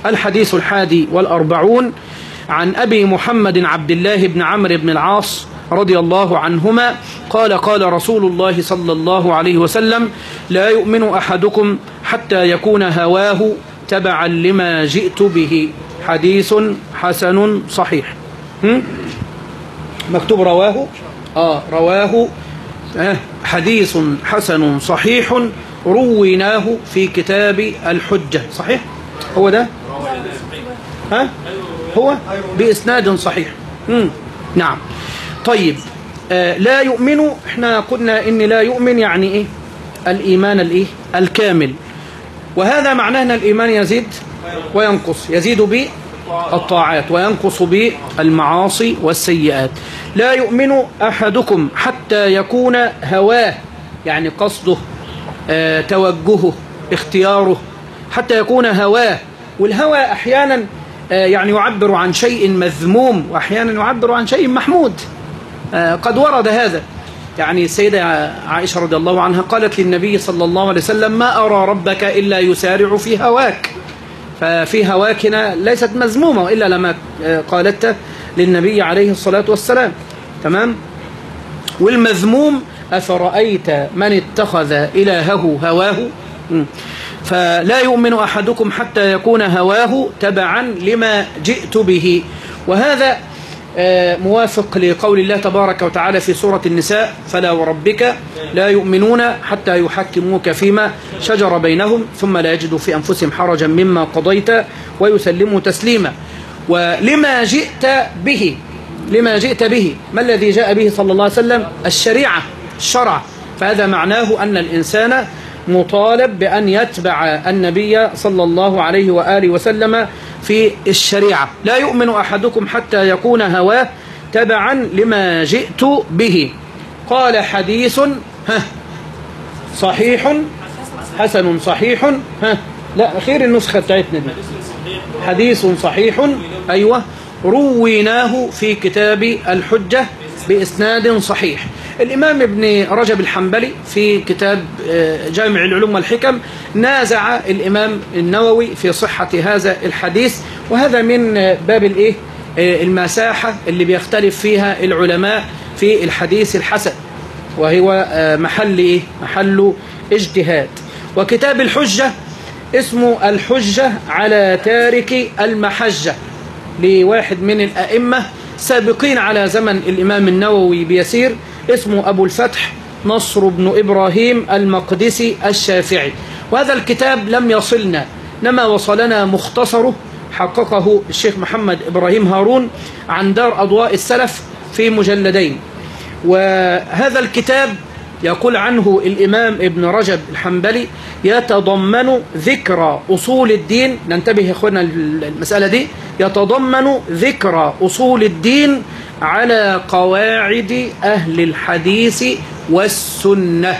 الحديث 41 عن أبي محمد عبد الله بن عمرو بن العاص رضي الله عنهما قال قال رسول الله صلى الله عليه وسلم: لا يؤمن أحدكم حتى يكون هواه تبعا لما جئت به. حديث حسن صحيح. مكتوب رواه رواه حديث حسن صحيح رويناه في كتاب الحجة. صحيح هو ده هو بإسناد صحيح. نعم. طيب لا يؤمن، احنا قلنا ان لا يؤمن يعني ايه؟ الإيمان الكامل، وهذا معناه ان الإيمان يزيد وينقص، يزيد بالطاعات وينقص بالمعاصي والسيئات. لا يؤمن أحدكم حتى يكون هواه، يعني قصده توجهه اختياره، حتى يكون هواه. والهوى أحيانا يعني يعبر عن شيء مذموم، وأحيانا يعبر عن شيء محمود. قد ورد هذا، يعني السيدة عائشة رضي الله عنها قالت للنبي صلى الله عليه وسلم: ما أرى ربك إلا يسارع في هواك. ففي هواك هنا ليست مذمومة، وإلا لما قالت للنبي عليه الصلاة والسلام. تمام. والمذموم: أفرأيت من اتخذ إلهه هواه. فلا يؤمن أحدكم حتى يكون هواه تبعا لما جئت به. وهذا موافق لقول الله تبارك وتعالى في سورة النساء: فلا وربك لا يؤمنون حتى يحكموك فيما شجر بينهم ثم لا يجدوا في أنفسهم حرجا مما قضيت ويسلموا تسليما. ولما جئت به، لما جئت به، ما الذي جاء به صلى الله عليه وسلم؟ الشريعة، الشرع. فهذا معناه أن الإنسان مطالب بأن يتبع النبي صلى الله عليه وآله وسلم في الشريعة. لا يؤمن أحدكم حتى يكون هواه تبعا لما جئت به. قال حديث صحيح حسن صحيح. لا، خير النسخة بتاعتنا دي حديث صحيح. أيوة، رويناه في كتاب الحجة بإسناد صحيح. الإمام ابن رجب الحنبلي في كتاب جامع العلوم والحكم نازع الإمام النووي في صحة هذا الحديث، وهذا من باب المساحة اللي بيختلف فيها العلماء في الحديث الحسن، وهو محل اجتهاد. وكتاب الحجة اسمه الحجة على تارك المحجة، لواحد من الأئمة سابقين على زمن الإمام النووي بيسير، اسمه أبو الفتح نصر بن إبراهيم المقدسي الشافعي. وهذا الكتاب لم يصلنا، إنما وصلنا مختصره حققه الشيخ محمد إبراهيم هارون عن دار أضواء السلف في مجلدين. وهذا الكتاب يقول عنه الإمام ابن رجب الحنبلي: يتضمن ذكر أصول الدين. ننتبه يا أخوانا المسألة دي: يتضمن ذكر أصول الدين على قواعد أهل الحديث والسنة.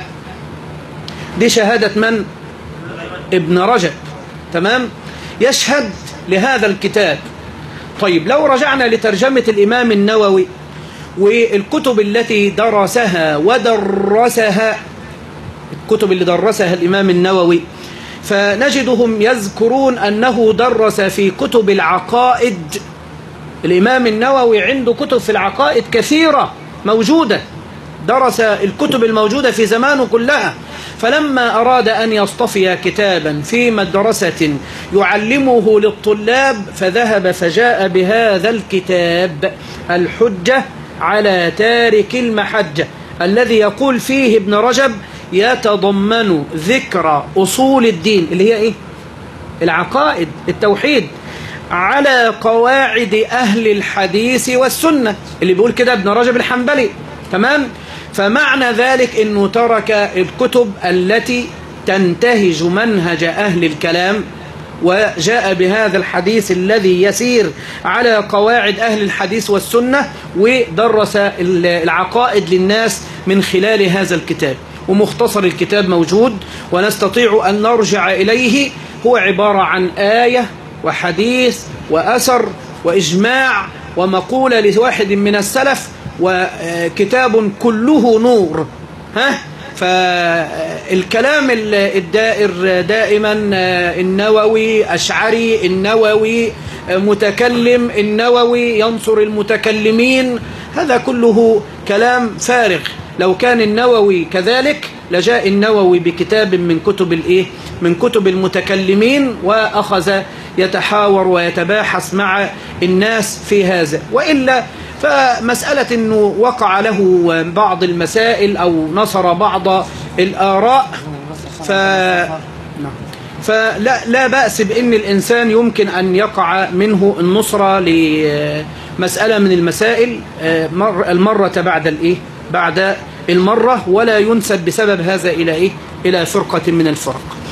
دي شهادة من؟ ابن رجب. تمام، يشهد لهذا الكتاب. طيب، لو رجعنا لترجمة الإمام النووي والكتب التي درسها ودرسها، الكتب اللي درسها الإمام النووي، فنجدهم يذكرون أنه درس في كتب العقائد. الإمام النووي عنده كتب في العقائد كثيرة موجودة، درس الكتب الموجودة في زمانه كلها. فلما أراد أن يصطفي كتابا في مدرسة يعلمه للطلاب، فذهب فجاء بهذا الكتاب الحجة على تارك المحجة، الذي يقول فيه ابن رجب: يتضمن ذكر أصول الدين، اللي هي العقائد، التوحيد، على قواعد أهل الحديث والسنة، اللي بيقول كده ابن رجب الحنبلي. تمام. فمعنى ذلك أنه ترك الكتب التي تنتهج منهج أهل الكلام، وجاء بهذا الحديث الذي يسير على قواعد أهل الحديث والسنة، ودرس العقائد للناس من خلال هذا الكتاب. ومختصر الكتاب موجود ونستطيع أن نرجع إليه. هو عبارة عن آية وحديث وأثر وإجماع ومقولة لواحد من السلف، وكتاب كله نور. فالكلام الدائر دائما النووي أشعري، النووي متكلم، النووي ينصر المتكلمين، هذا كله كلام فارغ. لو كان النووي كذلك لجاء النووي بكتاب من كتب المتكلمين وأخذ يتحاور ويتباحث مع الناس في هذا. وإلا فمسألة أنه وقع له بعض المسائل أو نصر بعض الآراء فلا بأس بأن الإنسان يمكن أن يقع منه النصرة لمسألة من المسائل المرة بعد المرة، ولا ينسب بسبب هذا إلى فرقة من الفرق.